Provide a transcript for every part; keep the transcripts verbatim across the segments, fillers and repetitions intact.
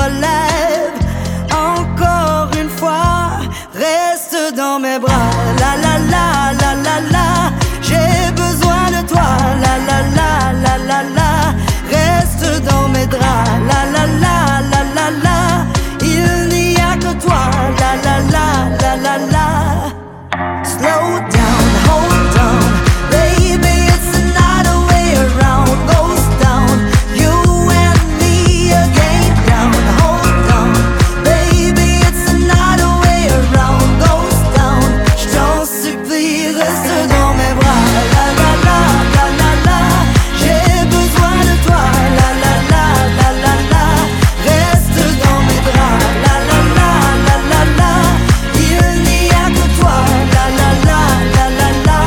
relève. Encore une fois, reste dans mes bras. La la la la la la, j'ai besoin de toi. La la la la la la, reste dans mes draps. La la la la la la, il n'y a que toi. La la la la la la. Slow down, hold on, baby, it's another way around. Goes down, you and me again. Down, hold on, baby, it's another way around. Goes down, je t'en supplie, reste dans mes bras. La la la la la la, j'ai besoin de toi. La la la la la la, reste dans mes draps. La la la la la la, il n'y a que toi. La la la la la la.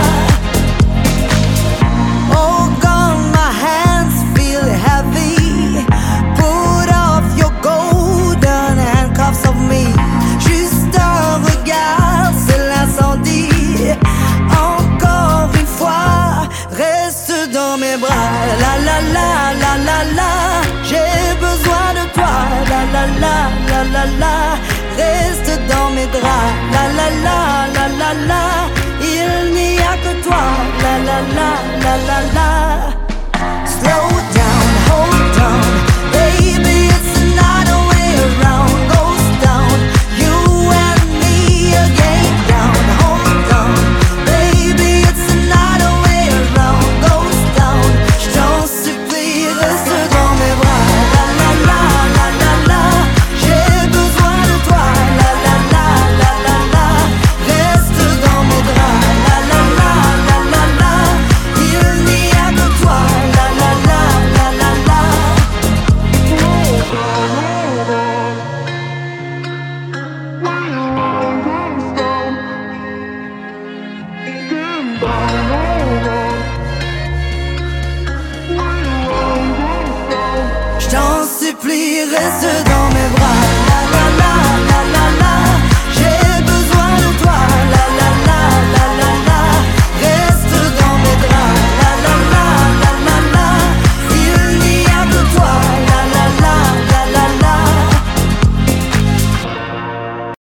Oh God, my hands feel heavy. Put off your golden handcuffs of me. Juste un regard, c'est l'incendie. Encore une fois, reste dans mes bras. La la la la la la, j'ai besoin de toi. La la la la la la, reste dans mes draps. La la la la la la, il n'y a que toi. La la la la la la. Slow down, hold on, baby, it's another way around. Goes down, you and me again. Down, hold on, baby, it's another way around. Goes down, je t'en supplie, reste dans mes bras. La la la la la la, j'ai besoin de toi. La la la la la la, reste dans mes draps. La la la la la la, il n'y a que toi. La la la la la la. Je t'en supplie, reste